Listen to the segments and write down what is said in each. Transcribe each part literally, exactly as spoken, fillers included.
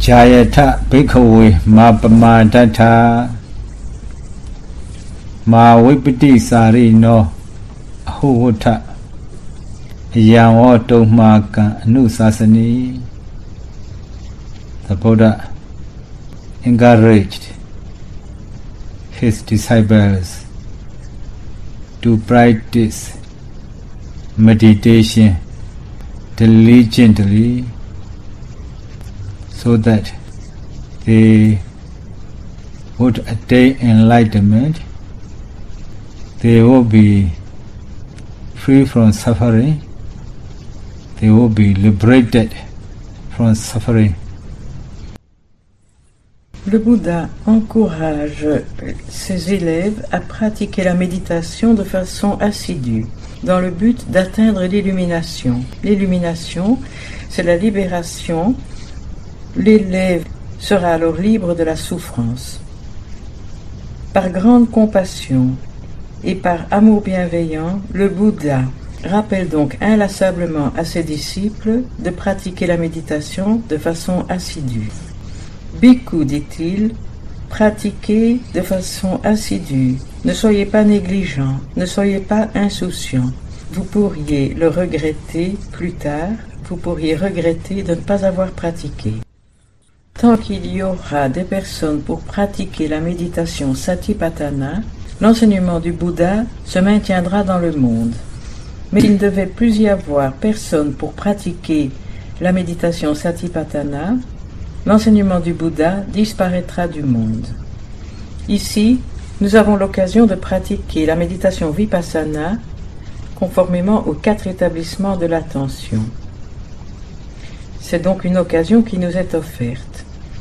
Jayata Bhikkhave Mapamadatha Mawipiti Sarino Ahuvata Yamoto Maka Nusasani. The Buddha encouraged his disciples to practice meditation diligently so that they would attain enlightenment, they will be free from suffering, they will be liberated from suffering. Le Bouddha encourage ses élèves à pratiquer la méditation de façon assidue, dans le but d'atteindre l'illumination. L'illumination, c'est la libération. L'élève sera alors libre de la souffrance. Par grande compassion et par amour bienveillant, le Bouddha rappelle donc inlassablement à ses disciples de pratiquer la méditation de façon assidue. Bhikkhu, dit-il, pratiquez de façon assidue, ne soyez pas négligents, ne soyez pas insouciants. Vous pourriez le regretter plus tard, vous pourriez regretter de ne pas avoir pratiqué. Tant qu'il y aura des personnes pour pratiquer la méditation Satipatthana, l'enseignement du Bouddha se maintiendra dans le monde. Mais il ne devait plus y avoir personne pour pratiquer la méditation Satipatthana, l'enseignement du Bouddha disparaîtra du monde. Ici, nous avons l'occasion de pratiquer la méditation Vipassana conformément aux quatre établissements de l'attention. C'est donc une occasion qui nous est offerte.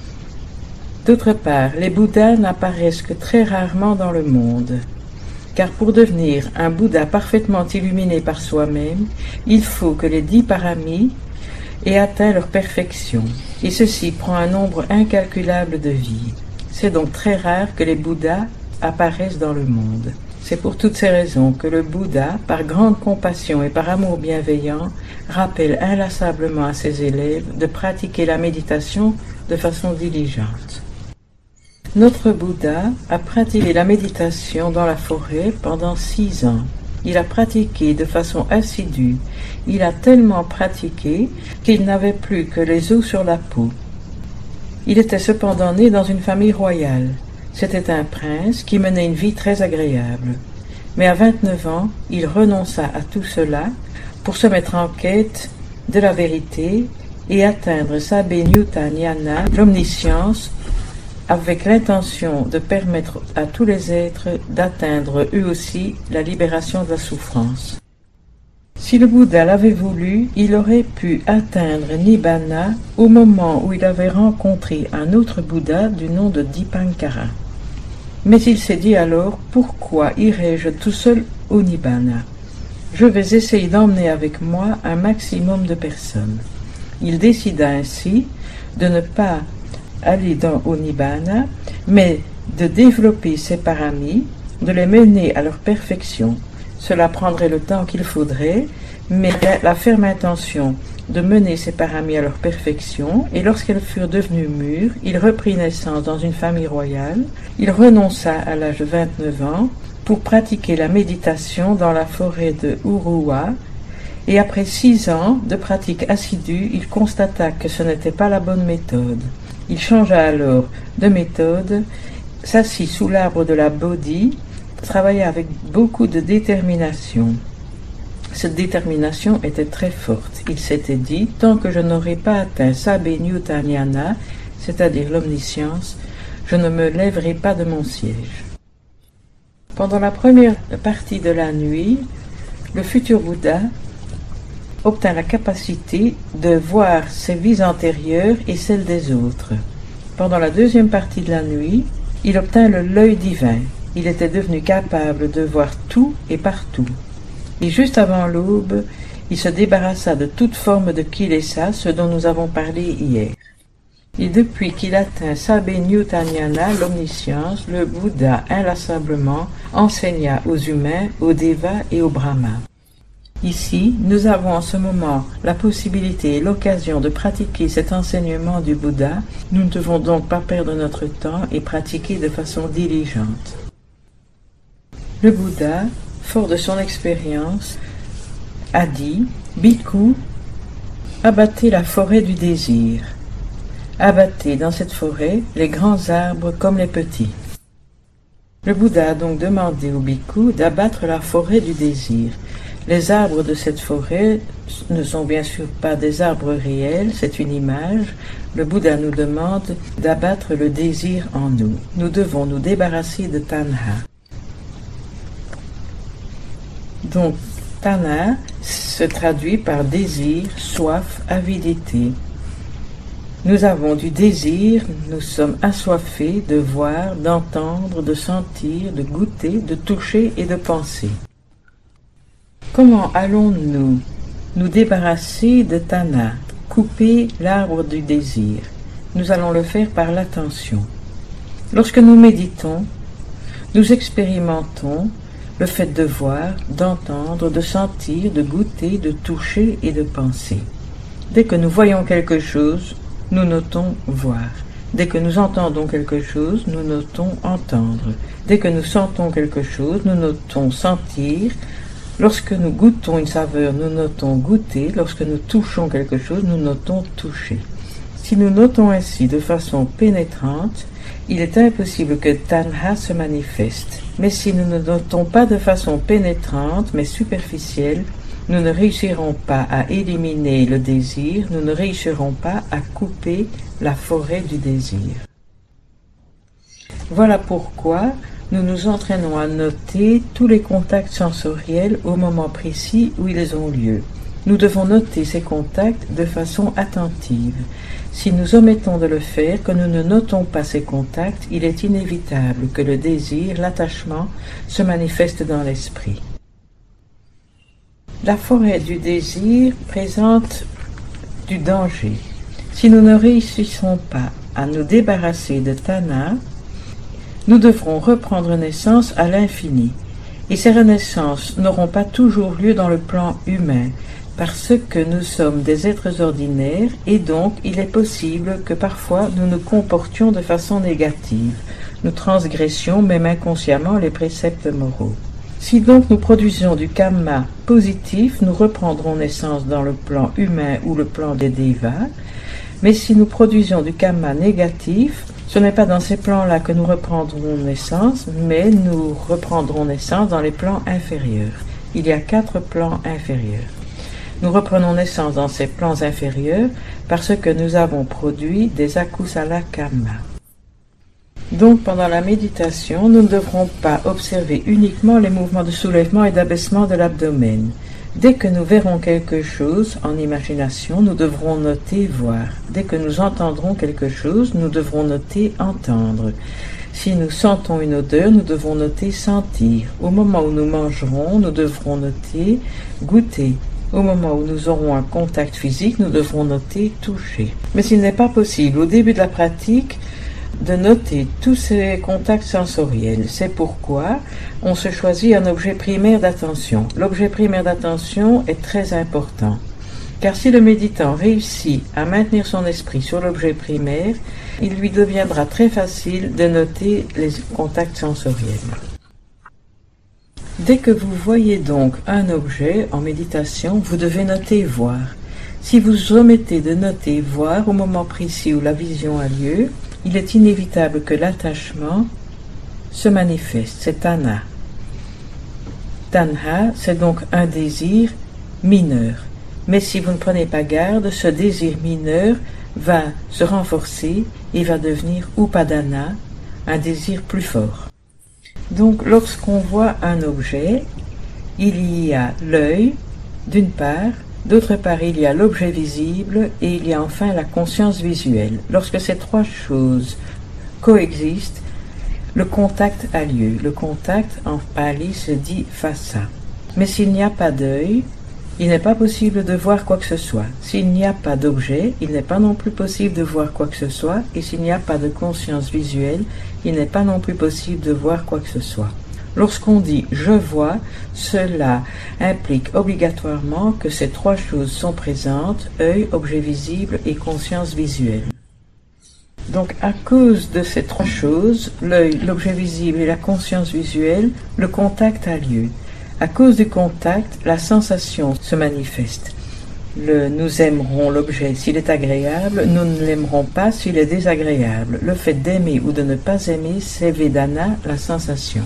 D'autre part, les Bouddhas n'apparaissent que très rarement dans le monde, car pour devenir un Bouddha parfaitement illuminé par soi-même, il faut que les dix paramis aient atteint leur perfection, et ceci prend un nombre incalculable de vies. C'est donc très rare que les Bouddhas apparaissent dans le monde. C'est pour toutes ces raisons que le Bouddha, par grande compassion et par amour bienveillant, rappelle inlassablement à ses élèves de pratiquer la méditation de façon diligente. Notre Bouddha a pratiqué la méditation dans la forêt pendant six ans. Il a pratiqué de façon assidue. Il a tellement pratiqué qu'il n'avait plus que les os sur la peau. Il était cependant né dans une famille royale. C'était un prince qui menait une vie très agréable. Mais à vingt-neuf ans, il renonça à tout cela pour se mettre en quête de la vérité et atteindre Sabbe-nyutta Jnana, l'omniscience, avec l'intention de permettre à tous les êtres d'atteindre eux aussi la libération de la souffrance. Si le Bouddha l'avait voulu, il aurait pu atteindre Nibbana au moment où il avait rencontré un autre Bouddha du nom de Dipankara. Mais il s'est dit alors, pourquoi irais-je tout seul au Nibbana? Je vais essayer d'emmener avec moi un maximum de personnes. Il décida ainsi de ne pas aller dans au Nibbana, mais de développer ses paramis, de les mener à leur perfection. Cela prendrait le temps qu'il faudrait, mais la ferme intention de mener ses paramis à leur perfection, et lorsqu'elles furent devenues mûres, il reprit naissance dans une famille royale. Il renonça à l'âge de vingt-neuf ans pour pratiquer la méditation dans la forêt de Uruwa, et après six ans de pratique assidue, il constata que ce n'était pas la bonne méthode. Il changea alors de méthode, s'assit sous l'arbre de la Bodhi, travailla avec beaucoup de détermination. Cette détermination était très forte. Il s'était dit, tant que je n'aurai pas atteint Sabbe-nyutta Jnana, c'est-à-dire l'omniscience, je ne me lèverai pas de mon siège. Pendant la première partie de la nuit, le futur Bouddha obtint la capacité de voir ses vies antérieures et celles des autres. Pendant la deuxième partie de la nuit, il obtint le l'œil divin. Il était devenu capable de voir tout et partout. Et juste avant l'aube, il se débarrassa de toute forme de kilesa, ce dont nous avons parlé hier. Et depuis qu'il atteint Sabbe-nyutta Jnana, l'omniscience, le Bouddha inlassablement enseigna aux humains, aux devas et aux brahmas. Ici, nous avons en ce moment la possibilité et l'occasion de pratiquer cet enseignement du Bouddha. Nous ne devons donc pas perdre notre temps et pratiquer de façon diligente. Le Bouddha, fort de son expérience, a dit « Bhikkhu, abattez la forêt du désir. Abattez dans cette forêt les grands arbres comme les petits. » Le Bouddha a donc demandé au bhikkhu d'abattre la forêt du désir. Les arbres de cette forêt ne sont bien sûr pas des arbres réels, c'est une image. Le Bouddha nous demande d'abattre le désir en nous. Nous devons nous débarrasser de tanha. Donc, tanha se traduit par désir, soif, avidité. Nous avons du désir, nous sommes assoiffés de voir, d'entendre, de sentir, de goûter, de toucher et de penser. Comment allons-nous nous débarrasser de tanha, couper l'arbre du désir? Nous allons le faire par l'attention. Lorsque nous méditons, nous expérimentons le fait de voir, d'entendre, de sentir, de goûter, de toucher et de penser. Dès que nous voyons quelque chose, nous notons voir. Dès que nous entendons quelque chose, nous notons entendre. Dès que nous sentons quelque chose, nous notons sentir. Lorsque nous goûtons une saveur, nous notons goûter. Lorsque nous touchons quelque chose, nous notons toucher. Si nous notons ainsi de façon pénétrante, il est impossible que tanha se manifeste. Mais si nous ne notons pas de façon pénétrante, mais superficielle, nous ne réussirons pas à éliminer le désir, nous ne réussirons pas à couper la forêt du désir. Voilà pourquoi nous nous entraînons à noter tous les contacts sensoriels au moment précis où ils ont lieu. Nous devons noter ces contacts de façon attentive. Si nous omettons de le faire, que nous ne notons pas ces contacts, il est inévitable que le désir, l'attachement, se manifeste dans l'esprit. La forêt du désir présente du danger. Si nous ne réussissons pas à nous débarrasser de tanha, nous devrons reprendre naissance à l'infini. Et ces renaissances n'auront pas toujours lieu dans le plan humain, parce que nous sommes des êtres ordinaires et donc il est possible que parfois nous nous comportions de façon négative. Nous transgressions même inconsciemment les préceptes moraux. Si donc nous produisons du karma positif, nous reprendrons naissance dans le plan humain ou le plan des devas, mais si nous produisons du karma négatif, ce n'est pas dans ces plans-là que nous reprendrons naissance, mais nous reprendrons naissance dans les plans inférieurs. Il y a quatre plans inférieurs. Nous reprenons naissance dans ces plans inférieurs parce que nous avons produit des akusala karma. Donc pendant la méditation, nous ne devrons pas observer uniquement les mouvements de soulèvement et d'abaissement de l'abdomen. Dès que nous verrons quelque chose en imagination, nous devrons noter voir. Dès que nous entendrons quelque chose, nous devrons noter entendre. Si nous sentons une odeur, nous devons noter sentir. Au moment où nous mangerons, nous devrons noter goûter. Au moment où nous aurons un contact physique, nous devrons noter toucher. Mais il n'est pas possible, au début de la pratique, de noter tous ces contacts sensoriels. C'est pourquoi on se choisit un objet primaire d'attention. L'objet primaire d'attention est très important, car si le méditant réussit à maintenir son esprit sur l'objet primaire, il lui deviendra très facile de noter les contacts sensoriels. Dès que vous voyez donc un objet en méditation, vous devez noter voir. Si vous omettez de noter voir au moment précis où la vision a lieu, il est inévitable que l'attachement se manifeste, c'est tanha. Tanha, c'est donc un désir mineur. Mais si vous ne prenez pas garde, ce désir mineur va se renforcer et va devenir upadana, un désir plus fort. Donc lorsqu'on voit un objet, il y a l'œil, d'une part, d'autre part il y a l'objet visible et il y a enfin la conscience visuelle. Lorsque ces trois choses coexistent, le contact a lieu. Le contact en pali se dit phassa. Mais s'il n'y a pas d'œil, il n'est pas possible de voir quoi que ce soit. S'il n'y a pas d'objet, il n'est pas non plus possible de voir quoi que ce soit. Et s'il n'y a pas de conscience visuelle, il n'est pas non plus possible de voir quoi que ce soit. Lorsqu'on dit « je vois », cela implique obligatoirement que ces trois choses sont présentes, œil, objet visible et conscience visuelle. Donc, à cause de ces trois choses, l'œil, l'objet visible et la conscience visuelle, le contact a lieu. À cause du contact, la sensation se manifeste. Le, nous aimerons l'objet s'il est agréable, nous ne l'aimerons pas s'il est désagréable. Le fait d'aimer ou de ne pas aimer, c'est Vedana, la sensation.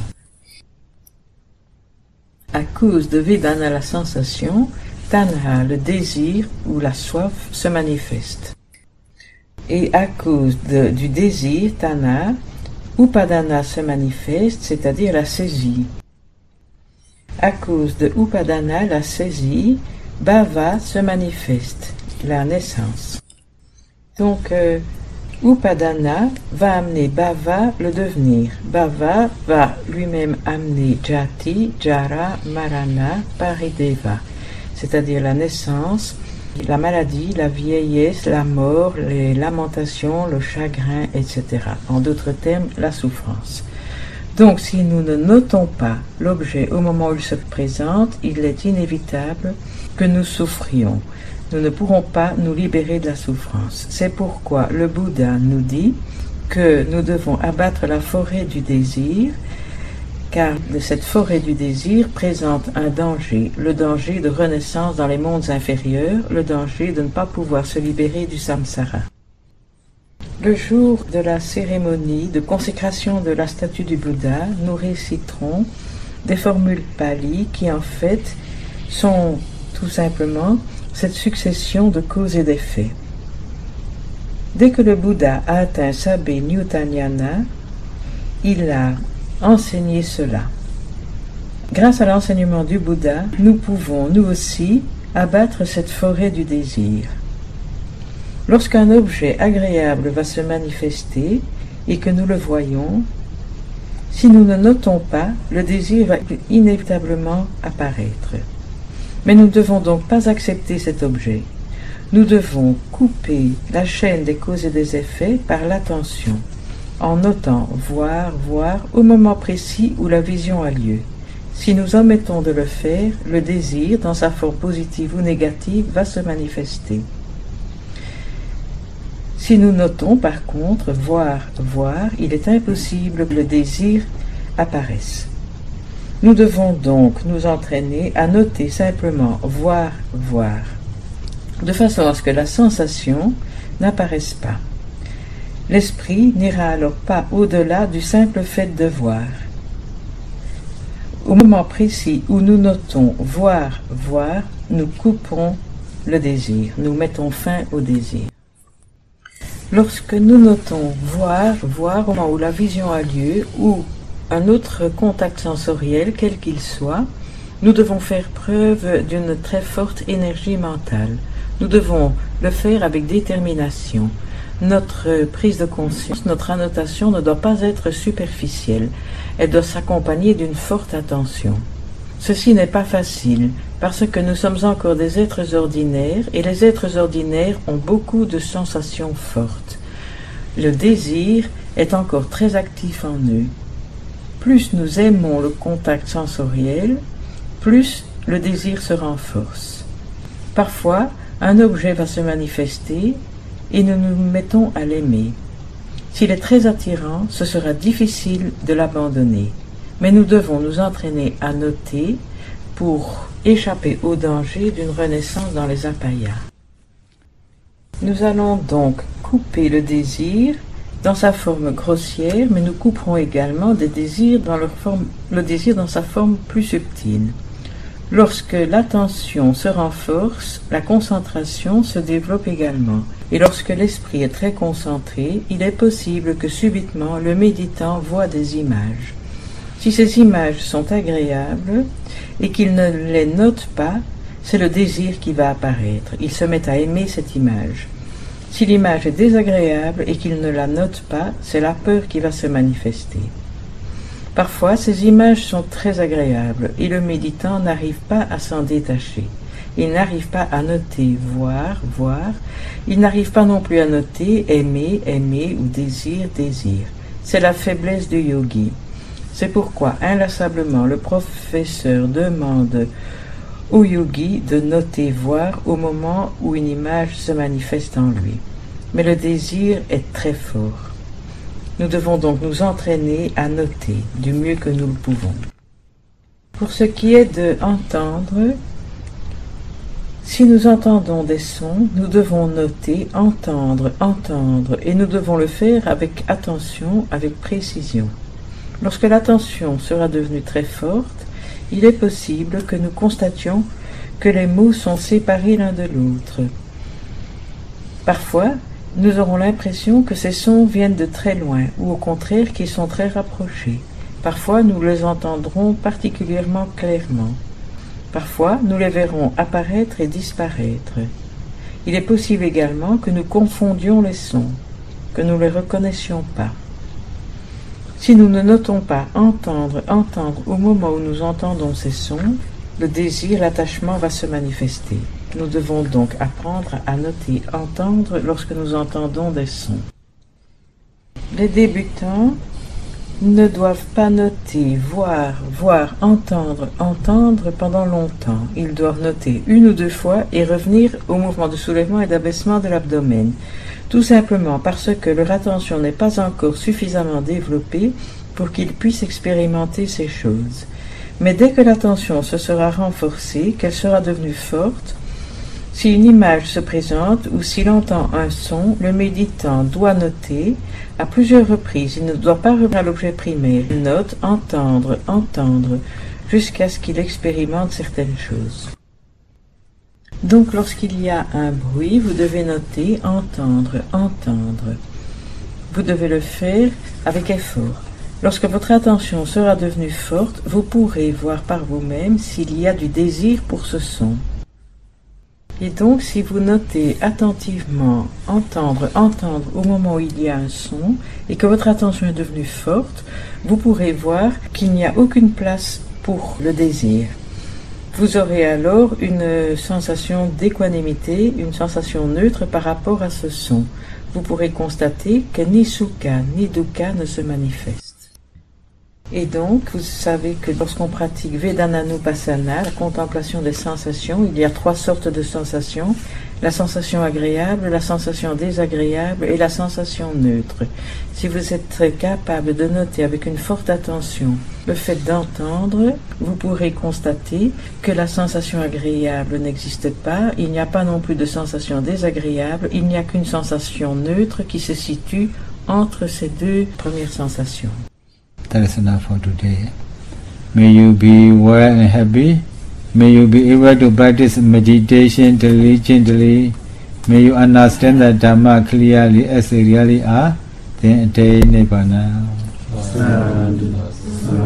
À cause de Vedana, la sensation, Tanha, le désir ou la soif, se manifeste. Et à cause de, du désir, Tanha, Upadana se manifeste, c'est-à-dire la saisie. À cause de Upadana, la saisie, Bhava se manifeste, la naissance. Donc, euh, Upadana va amener Bhava, le devenir. Bhava va lui-même amener Jati, Jara, Marana, Parideva, c'est-à-dire la naissance, la maladie, la vieillesse, la mort, les lamentations, le chagrin, et cetera. En d'autres termes, la souffrance. Donc, si nous ne notons pas l'objet au moment où il se présente, il est inévitable que nous souffrions. Nous ne pourrons pas nous libérer de la souffrance. C'est pourquoi le Bouddha nous dit que nous devons abattre la forêt du désir, car cette forêt du désir présente un danger, le danger de renaissance dans les mondes inférieurs, le danger de ne pas pouvoir se libérer du samsara. Le jour de la cérémonie de consécration de la statue du Bouddha, nous réciterons des formules pali qui en fait sont tout simplement cette succession de causes et d'effets. Dès que le Bouddha a atteint Sabbe Nutanyana, il a enseigné cela. Grâce à l'enseignement du Bouddha, nous pouvons, nous aussi, abattre cette forêt du désir. Lorsqu'un objet agréable va se manifester et que nous le voyons, si nous ne notons pas, le désir va inévitablement apparaître. Mais nous ne devons donc pas accepter cet objet. Nous devons couper la chaîne des causes et des effets par l'attention, en notant voir, voir au moment précis où la vision a lieu. Si nous omettons de le faire, le désir, dans sa forme positive ou négative, va se manifester. Si nous notons par contre voir, voir, il est impossible que le désir apparaisse. Nous devons donc nous entraîner à noter simplement voir, voir, de façon à ce que la sensation n'apparaisse pas. L'esprit n'ira alors pas au-delà du simple fait de voir. Au moment précis où nous notons voir, voir, nous coupons le désir, nous mettons fin au désir. Lorsque nous notons voir, voir au moment où la vision a lieu ou un autre contact sensoriel, quel qu'il soit, nous devons faire preuve d'une très forte énergie mentale. Nous devons le faire avec détermination. Notre prise de conscience, notre annotation ne doit pas être superficielle. Elle doit s'accompagner d'une forte attention. Ceci n'est pas facile, parce que nous sommes encore des êtres ordinaires, et les êtres ordinaires ont beaucoup de sensations fortes. Le désir est encore très actif en eux. Plus nous aimons le contact sensoriel, plus le désir se renforce. Parfois, un objet va se manifester, et nous nous mettons à l'aimer. S'il est très attirant, ce sera difficile de l'abandonner. Mais nous devons nous entraîner à noter pour échapper au danger d'une renaissance dans les apayas. Nous allons donc couper le désir dans sa forme grossière, mais nous couperons également des désirs dans leur forme, le désir dans sa forme plus subtile. Lorsque l'attention se renforce, la concentration se développe également. Et lorsque l'esprit est très concentré, il est possible que subitement le méditant voit des images. Si ces images sont agréables et qu'il ne les note pas, c'est le désir qui va apparaître. Il se met à aimer cette image. Si l'image est désagréable et qu'il ne la note pas, c'est la peur qui va se manifester. Parfois, ces images sont très agréables et le méditant n'arrive pas à s'en détacher. Il n'arrive pas à noter voir, voir. Il n'arrive pas non plus à noter aimer, aimer ou désir, désir. C'est la faiblesse du yogi. C'est pourquoi, inlassablement, le professeur demande au yogi de noter voir au moment où une image se manifeste en lui. Mais le désir est très fort. Nous devons donc nous entraîner à noter du mieux que nous le pouvons. Pour ce qui est de entendre, si nous entendons des sons, nous devons noter, entendre, entendre, et nous devons le faire avec attention, avec précision. Lorsque l'attention sera devenue très forte, il est possible que nous constations que les mots sont séparés l'un de l'autre. Parfois, nous aurons l'impression que ces sons viennent de très loin, ou au contraire qu'ils sont très rapprochés. Parfois, nous les entendrons particulièrement clairement. Parfois, nous les verrons apparaître et disparaître. Il est possible également que nous confondions les sons, que nous ne les reconnaissions pas. Si nous ne notons pas entendre, entendre au moment où nous entendons ces sons, le désir, l'attachement va se manifester. Nous devons donc apprendre à noter, entendre lorsque nous entendons des sons. Les débutants ne doivent pas noter, voir, voir, entendre, entendre pendant longtemps. Ils doivent noter une ou deux fois et revenir au mouvement de soulèvement et d'abaissement de l'abdomen. Tout simplement parce que leur attention n'est pas encore suffisamment développée pour qu'ils puissent expérimenter ces choses. Mais dès que l'attention se sera renforcée, qu'elle sera devenue forte, si une image se présente ou s'il entend un son, le méditant doit noter à plusieurs reprises. Il ne doit pas revenir à l'objet primaire. Il note, entendre, entendre, jusqu'à ce qu'il expérimente certaines choses. Donc, lorsqu'il y a un bruit, vous devez noter, entendre, entendre. Vous devez le faire avec effort. Lorsque votre attention sera devenue forte, vous pourrez voir par vous-même s'il y a du désir pour ce son. Et donc, si vous notez attentivement, entendre, entendre au moment où il y a un son, et que votre attention est devenue forte, vous pourrez voir qu'il n'y a aucune place pour le désir. Vous aurez alors une sensation d'équanimité, une sensation neutre par rapport à ce son. Vous pourrez constater que ni sukha ni dukkha ne se manifestent. Et donc, vous savez que lorsqu'on pratique Vedananupassana, la contemplation des sensations, il y a trois sortes de sensations, la sensation agréable, la sensation désagréable et la sensation neutre. Si vous êtes capable de noter avec une forte attention le fait d'entendre, vous pourrez constater que la sensation agréable n'existe pas, il n'y a pas non plus de sensation désagréable, il n'y a qu'une sensation neutre qui se situe entre ces deux premières sensations. That is enough for today. May you be well and happy. May you be able to practice meditation diligently. May you understand the Dhamma clearly as they really are. Then attain Nibbana.